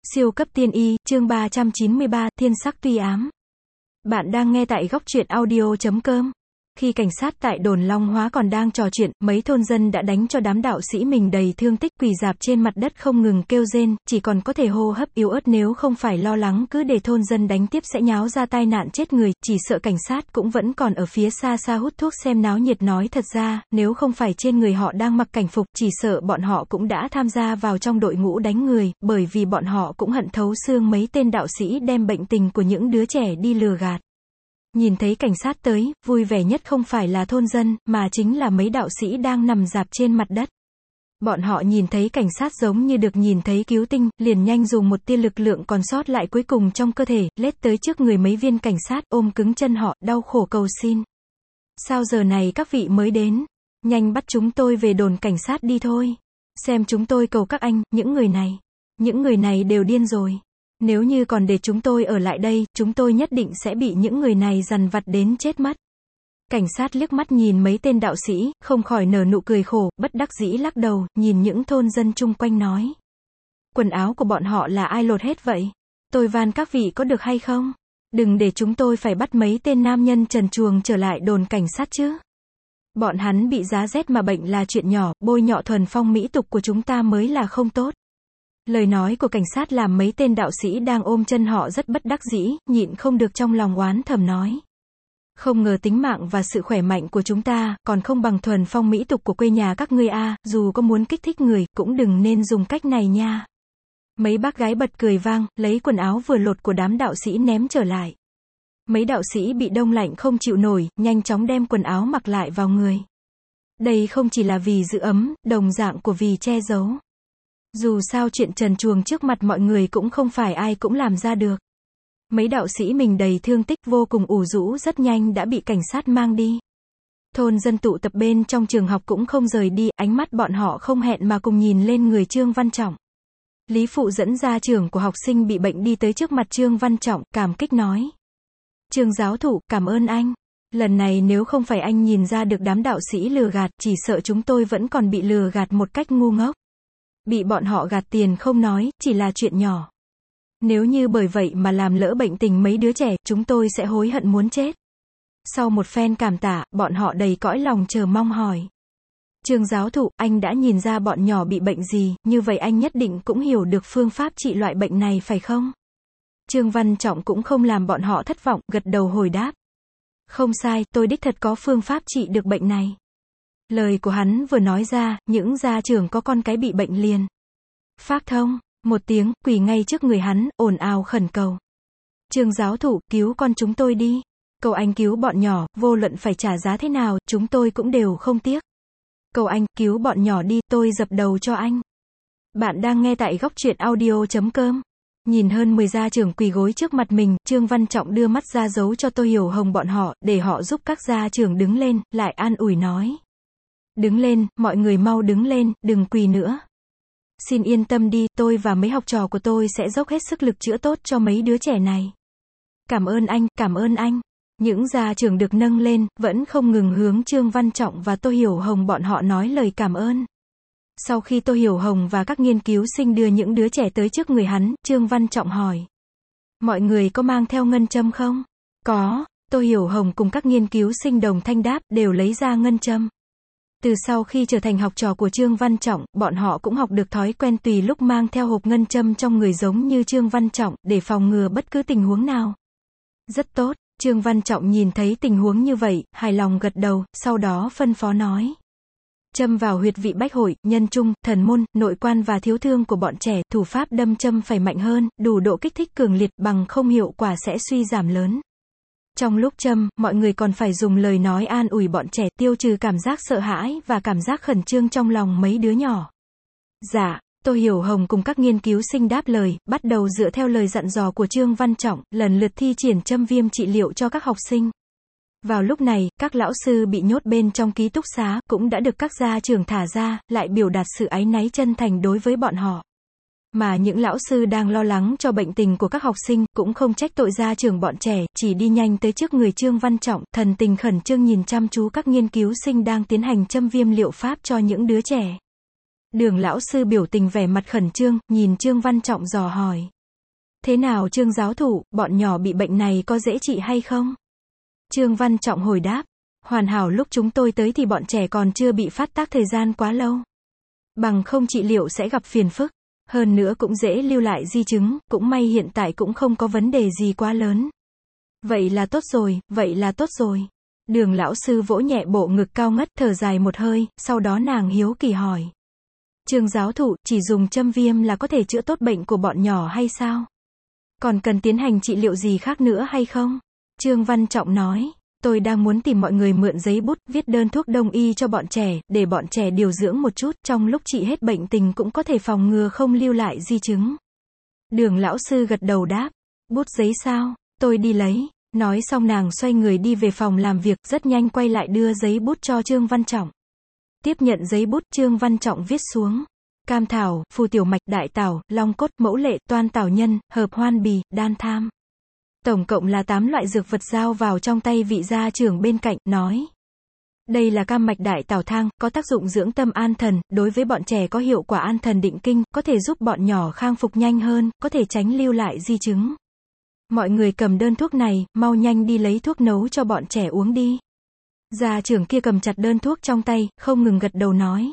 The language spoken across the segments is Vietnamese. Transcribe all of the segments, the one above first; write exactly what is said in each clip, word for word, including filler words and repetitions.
Siêu cấp tiên y, chương ba trăm chín mươi ba, thiên sắc tuy ám. Bạn đang nghe tại góc truyện audio chấm com. Khi cảnh sát tại đồn Long Hóa còn đang trò chuyện, mấy thôn dân đã đánh cho đám đạo sĩ mình đầy thương tích, quỳ rạp trên mặt đất không ngừng kêu rên, chỉ còn có thể hô hấp yếu ớt, nếu không phải lo lắng cứ để thôn dân đánh tiếp sẽ nháo ra tai nạn chết người, chỉ sợ cảnh sát cũng vẫn còn ở phía xa xa hút thuốc xem náo nhiệt. Nói thật ra, nếu không phải trên người họ đang mặc cảnh phục, chỉ sợ bọn họ cũng đã tham gia vào trong đội ngũ đánh người, bởi vì bọn họ cũng hận thấu xương mấy tên đạo sĩ đem bệnh tình của những đứa trẻ đi lừa gạt. Nhìn thấy cảnh sát tới, vui vẻ nhất không phải là thôn dân, mà chính là mấy đạo sĩ đang nằm rạp trên mặt đất. Bọn họ nhìn thấy cảnh sát giống như được nhìn thấy cứu tinh, liền nhanh dùng một tia lực lượng còn sót lại cuối cùng trong cơ thể, lết tới trước người mấy viên cảnh sát, ôm cứng chân họ, đau khổ cầu xin. Sao giờ này các vị mới đến? Nhanh bắt chúng tôi về đồn cảnh sát đi thôi. Xem chúng tôi cầu các anh, những người này. Những người này đều điên rồi. Nếu như còn để chúng tôi ở lại đây, chúng tôi nhất định sẽ bị những người này dằn vặt đến chết mất. Cảnh sát liếc mắt nhìn mấy tên đạo sĩ, không khỏi nở nụ cười khổ, bất đắc dĩ lắc đầu, nhìn những thôn dân chung quanh nói. Quần áo của bọn họ là ai lột hết vậy? Tôi van các vị có được hay không? Đừng để chúng tôi phải bắt mấy tên nam nhân trần truồng trở lại đồn cảnh sát chứ. Bọn hắn bị giá rét mà bệnh là chuyện nhỏ, bôi nhọ thuần phong mỹ tục của chúng ta mới là không tốt. Lời nói của cảnh sát làm mấy tên đạo sĩ đang ôm chân họ rất bất đắc dĩ, nhịn không được trong lòng oán thầm nói. Không ngờ tính mạng và sự khỏe mạnh của chúng ta, còn không bằng thuần phong mỹ tục của quê nhà các ngươi a, dù có muốn kích thích người, cũng đừng nên dùng cách này nha. Mấy bác gái bật cười vang, lấy quần áo vừa lột của đám đạo sĩ ném trở lại. Mấy đạo sĩ bị đông lạnh không chịu nổi, nhanh chóng đem quần áo mặc lại vào người. Đây không chỉ là vì giữ ấm, đồng dạng của vì che giấu. Dù sao chuyện trần truồng trước mặt mọi người cũng không phải ai cũng làm ra được. Mấy đạo sĩ mình đầy thương tích vô cùng ủ rũ rất nhanh đã bị cảnh sát mang đi. Thôn dân tụ tập bên trong trường học cũng không rời đi, ánh mắt bọn họ không hẹn mà cùng nhìn lên người Trương Văn Trọng. Lý Phụ dẫn gia trưởng của học sinh bị bệnh đi tới trước mặt Trương Văn Trọng, cảm kích nói. Trương giáo thụ, cảm ơn anh. Lần này nếu không phải anh nhìn ra được đám đạo sĩ lừa gạt, chỉ sợ chúng tôi vẫn còn bị lừa gạt một cách ngu ngốc. Bị bọn họ gạt tiền không nói, chỉ là chuyện nhỏ. Nếu như bởi vậy mà làm lỡ bệnh tình mấy đứa trẻ, chúng tôi sẽ hối hận muốn chết. Sau một phen cảm tạ, bọn họ đầy cõi lòng chờ mong hỏi. Trương giáo thụ, anh đã nhìn ra bọn nhỏ bị bệnh gì, như vậy anh nhất định cũng hiểu được phương pháp trị loại bệnh này phải không? Trương Văn Trọng cũng không làm bọn họ thất vọng, gật đầu hồi đáp. Không sai, tôi đích thật có phương pháp trị được bệnh này. Lời của hắn vừa nói ra, những gia trưởng có con cái bị bệnh liền phát thông, một tiếng, quỳ ngay trước người hắn, ồn ào khẩn cầu. Trương giáo thụ, cứu con chúng tôi đi. Cầu anh cứu bọn nhỏ, vô luận phải trả giá thế nào, chúng tôi cũng đều không tiếc. Cầu anh, cứu bọn nhỏ đi, tôi dập đầu cho anh. Bạn đang nghe tại góc truyện audio chấm com. Nhìn hơn mười gia trưởng quỳ gối trước mặt mình, Trương Văn Trọng đưa mắt ra dấu cho Tô Hiểu Hồng bọn họ, để họ giúp các gia trưởng đứng lên, lại an ủi nói. Đứng lên, mọi người mau đứng lên, đừng quỳ nữa. Xin yên tâm đi, tôi và mấy học trò của tôi sẽ dốc hết sức lực chữa tốt cho mấy đứa trẻ này. Cảm ơn anh, cảm ơn anh. Những gia trưởng được nâng lên, vẫn không ngừng hướng Trương Văn Trọng và Tô Hiểu Hồng bọn họ nói lời cảm ơn. Sau khi Tô Hiểu Hồng và các nghiên cứu sinh đưa những đứa trẻ tới trước người hắn, Trương Văn Trọng hỏi. Mọi người có mang theo ngân châm không? Có, Tô Hiểu Hồng cùng các nghiên cứu sinh đồng thanh đáp, đều lấy ra ngân châm. Từ sau khi trở thành học trò của Trương Văn Trọng, bọn họ cũng học được thói quen tùy lúc mang theo hộp ngân châm trong người giống như Trương Văn Trọng, để phòng ngừa bất cứ tình huống nào. Rất tốt, Trương Văn Trọng nhìn thấy tình huống như vậy, hài lòng gật đầu, sau đó phân phó nói. Châm vào huyệt vị bách hội, nhân trung, thần môn, nội quan và thiếu thương của bọn trẻ, thủ pháp đâm châm phải mạnh hơn, đủ độ kích thích cường liệt, bằng không hiệu quả sẽ suy giảm lớn. Trong lúc châm, mọi người còn phải dùng lời nói an ủi bọn trẻ, tiêu trừ cảm giác sợ hãi và cảm giác khẩn trương trong lòng mấy đứa nhỏ. Dạ, Tô Hiểu Hồng cùng các nghiên cứu sinh đáp lời, bắt đầu dựa theo lời dặn dò của Trương Văn Trọng, lần lượt thi triển châm viêm trị liệu cho các học sinh. Vào lúc này, các lão sư bị nhốt bên trong ký túc xá, cũng đã được các gia trưởng thả ra, lại biểu đạt sự áy náy chân thành đối với bọn họ. Mà những lão sư đang lo lắng cho bệnh tình của các học sinh, cũng không trách tội gia trưởng bọn trẻ, chỉ đi nhanh tới trước người Trương Văn Trọng, thần tình khẩn trương nhìn chăm chú các nghiên cứu sinh đang tiến hành châm viêm liệu pháp cho những đứa trẻ. Đường lão sư biểu tình vẻ mặt khẩn trương, nhìn Trương Văn Trọng dò hỏi. Thế nào Trương giáo thụ, bọn nhỏ bị bệnh này có dễ trị hay không? Trương Văn Trọng hồi đáp. Hoàn hảo, lúc chúng tôi tới thì bọn trẻ còn chưa bị phát tác thời gian quá lâu. Bằng không trị liệu sẽ gặp phiền phức. Hơn nữa cũng dễ lưu lại di chứng, cũng may hiện tại cũng không có vấn đề gì quá lớn. Vậy là tốt rồi, vậy là tốt rồi. Đường lão sư vỗ nhẹ bộ ngực cao ngất, thở dài một hơi, sau đó nàng hiếu kỳ hỏi. Trương giáo thụ, chỉ dùng châm viêm là có thể chữa tốt bệnh của bọn nhỏ hay sao? Còn cần tiến hành trị liệu gì khác nữa hay không? Trương Văn Trọng nói. Tôi đang muốn tìm mọi người mượn giấy bút, viết đơn thuốc đông y cho bọn trẻ, để bọn trẻ điều dưỡng một chút, trong lúc trị hết bệnh tình cũng có thể phòng ngừa không lưu lại di chứng. Đường lão sư gật đầu đáp. Bút giấy sao? Tôi đi lấy. Nói xong nàng xoay người đi về phòng làm việc, rất nhanh quay lại đưa giấy bút cho Trương Văn Trọng. Tiếp nhận giấy bút, Trương Văn Trọng viết xuống. Cam thảo, phù tiểu mạch, đại tảo, long cốt, mẫu lệ, toan tảo nhân, hợp hoan bì, đan tham. Tổng cộng là tám loại dược vật giao vào trong tay vị gia trưởng bên cạnh, nói. Đây là cam mạch đại tảo thang, có tác dụng dưỡng tâm an thần, đối với bọn trẻ có hiệu quả an thần định kinh, có thể giúp bọn nhỏ khang phục nhanh hơn, có thể tránh lưu lại di chứng. Mọi người cầm đơn thuốc này, mau nhanh đi lấy thuốc nấu cho bọn trẻ uống đi. Gia trưởng kia cầm chặt đơn thuốc trong tay, không ngừng gật đầu nói.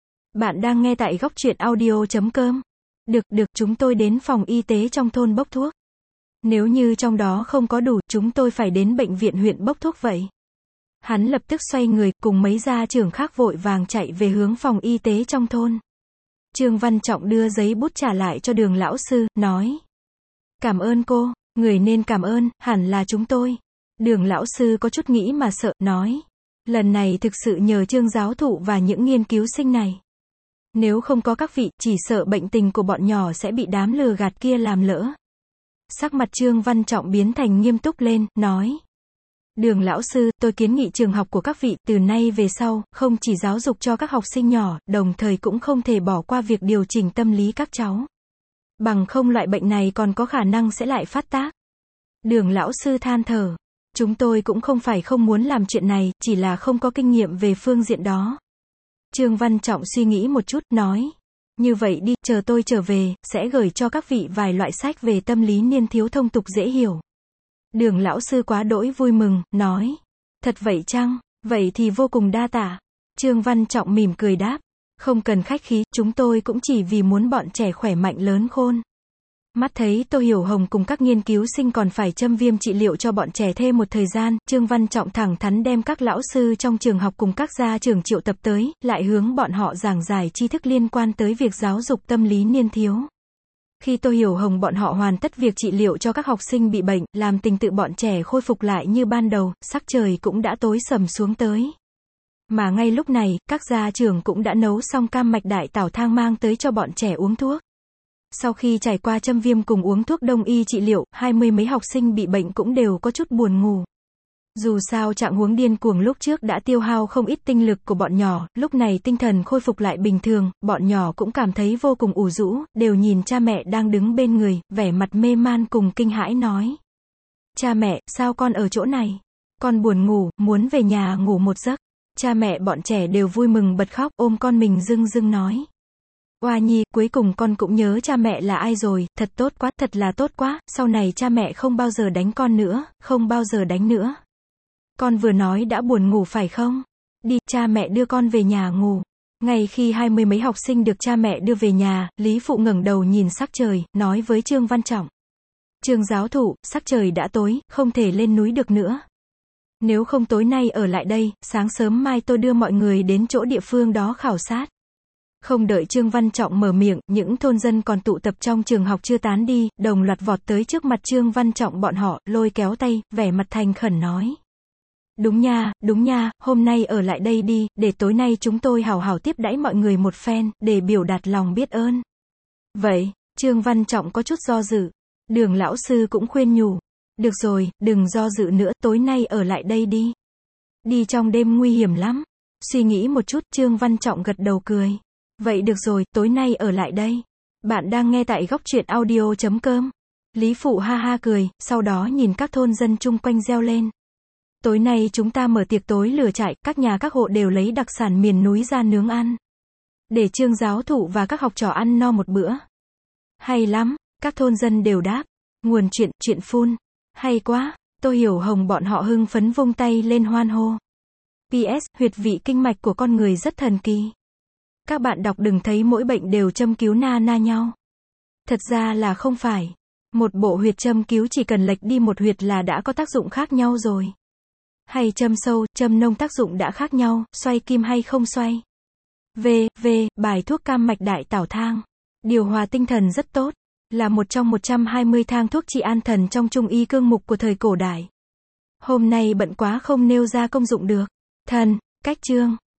Bạn đang nghe tại góc truyện audio chấm com. Được, được, chúng tôi đến phòng y tế trong thôn bốc thuốc. Nếu như trong đó không có đủ, chúng tôi phải đến bệnh viện huyện bốc thuốc vậy. Hắn lập tức xoay người, cùng mấy gia trưởng khác vội vàng chạy về hướng phòng y tế trong thôn. Trương Văn Trọng đưa giấy bút trả lại cho đường lão sư, nói. Cảm ơn cô, người nên cảm ơn, hẳn là chúng tôi. Đường lão sư có chút nghĩ mà sợ, nói. Lần này thực sự nhờ Trương giáo thụ và những nghiên cứu sinh này. Nếu không có các vị, chỉ sợ bệnh tình của bọn nhỏ sẽ bị đám lừa gạt kia làm lỡ. Sắc mặt Trương Văn Trọng biến thành nghiêm túc lên, nói. Đường lão sư, tôi kiến nghị trường học của các vị, từ nay về sau, không chỉ giáo dục cho các học sinh nhỏ, đồng thời cũng không thể bỏ qua việc điều chỉnh tâm lý các cháu. Bằng không loại bệnh này còn có khả năng sẽ lại phát tác. Đường lão sư than thở. Chúng tôi cũng không phải không muốn làm chuyện này, chỉ là không có kinh nghiệm về phương diện đó. Trương Văn Trọng suy nghĩ một chút, nói. Như vậy đi, chờ tôi trở về, sẽ gửi cho các vị vài loại sách về tâm lý niên thiếu thông tục dễ hiểu. Đường lão sư quá đỗi vui mừng, nói. Thật vậy chăng? Vậy thì vô cùng đa tạ. Trương Văn Trọng mỉm cười đáp. Không cần khách khí, chúng tôi cũng chỉ vì muốn bọn trẻ khỏe mạnh lớn khôn. Mắt thấy Tô Hiểu Hồng cùng các nghiên cứu sinh còn phải châm viêm trị liệu cho bọn trẻ thêm một thời gian, Trương Văn Trọng thẳng thắn đem các lão sư trong trường học cùng các gia trưởng triệu tập tới, lại hướng bọn họ giảng giải tri thức liên quan tới việc giáo dục tâm lý niên thiếu. Khi Tô Hiểu Hồng bọn họ hoàn tất việc trị liệu cho các học sinh bị bệnh, làm tình tự bọn trẻ khôi phục lại như ban đầu, sắc trời cũng đã tối sầm xuống tới. Mà ngay lúc này, các gia trưởng cũng đã nấu xong cam mạch đại tảo thang mang tới cho bọn trẻ uống thuốc. Sau khi trải qua châm viêm cùng uống thuốc đông y trị liệu, hai mươi mấy học sinh bị bệnh cũng đều có chút buồn ngủ. Dù sao trạng huống điên cuồng lúc trước đã tiêu hao không ít tinh lực của bọn nhỏ, lúc này tinh thần khôi phục lại bình thường, bọn nhỏ cũng cảm thấy vô cùng ủ rũ, đều nhìn cha mẹ đang đứng bên người, vẻ mặt mê man cùng kinh hãi nói. Cha mẹ, sao con ở chỗ này? Con buồn ngủ, muốn về nhà ngủ một giấc. Cha mẹ bọn trẻ đều vui mừng bật khóc, ôm con mình rưng rưng nói. Oa nhi, cuối cùng con cũng nhớ cha mẹ là ai rồi, thật tốt quá, thật là tốt quá, sau này cha mẹ không bao giờ đánh con nữa, không bao giờ đánh nữa. Con vừa nói đã buồn ngủ phải không? Đi, cha mẹ đưa con về nhà ngủ. Ngay khi hai mươi mấy học sinh được cha mẹ đưa về nhà, Lý Phụ ngẩng đầu nhìn sắc trời, nói với Trương Văn Trọng. Trương giáo thụ, sắc trời đã tối, không thể lên núi được nữa. Nếu không tối nay ở lại đây, sáng sớm mai tôi đưa mọi người đến chỗ địa phương đó khảo sát. Không đợi Trương Văn Trọng mở miệng, những thôn dân còn tụ tập trong trường học chưa tán đi, đồng loạt vọt tới trước mặt Trương Văn Trọng bọn họ, lôi kéo tay, vẻ mặt thành khẩn nói. Đúng nha, đúng nha, hôm nay ở lại đây đi, để tối nay chúng tôi hào hào tiếp đãi mọi người một phen, để biểu đạt lòng biết ơn. Vậy, Trương Văn Trọng có chút do dự. Đường lão sư cũng khuyên nhủ. Được rồi, đừng do dự nữa, tối nay ở lại đây đi. Đi trong đêm nguy hiểm lắm. Suy nghĩ một chút, Trương Văn Trọng gật đầu cười. Vậy được rồi, tối nay ở lại đây. Bạn đang nghe tại góc truyện audio chấm com. Lý Phụ ha ha cười, sau đó nhìn các thôn dân chung quanh reo lên. Tối nay chúng ta mở tiệc tối lửa trại, các nhà các hộ đều lấy đặc sản miền núi ra nướng ăn. Để Trương giáo thụ và các học trò ăn no một bữa. Hay lắm, các thôn dân đều đáp. Nguồn chuyện, chuyện phun. Hay quá. Tôi hiểu Hồng bọn họ hưng phấn vung tay lên hoan hô. pê ét, huyệt vị kinh mạch của con người rất thần kỳ. Các bạn đọc đừng thấy mỗi bệnh đều châm cứu na na nhau. Thật ra là không phải. Một bộ huyệt châm cứu chỉ cần lệch đi một huyệt là đã có tác dụng khác nhau rồi. Hay châm sâu, châm nông tác dụng đã khác nhau, xoay kim hay không xoay. V, V, bài thuốc cam mạch đại tảo thang. Điều hòa tinh thần rất tốt. Là một trong một trăm hai mươi thang thuốc trị an thần trong Trung y cương mục của thời cổ đại. Hôm nay bận quá không nêu ra công dụng được. Thần, cách chương.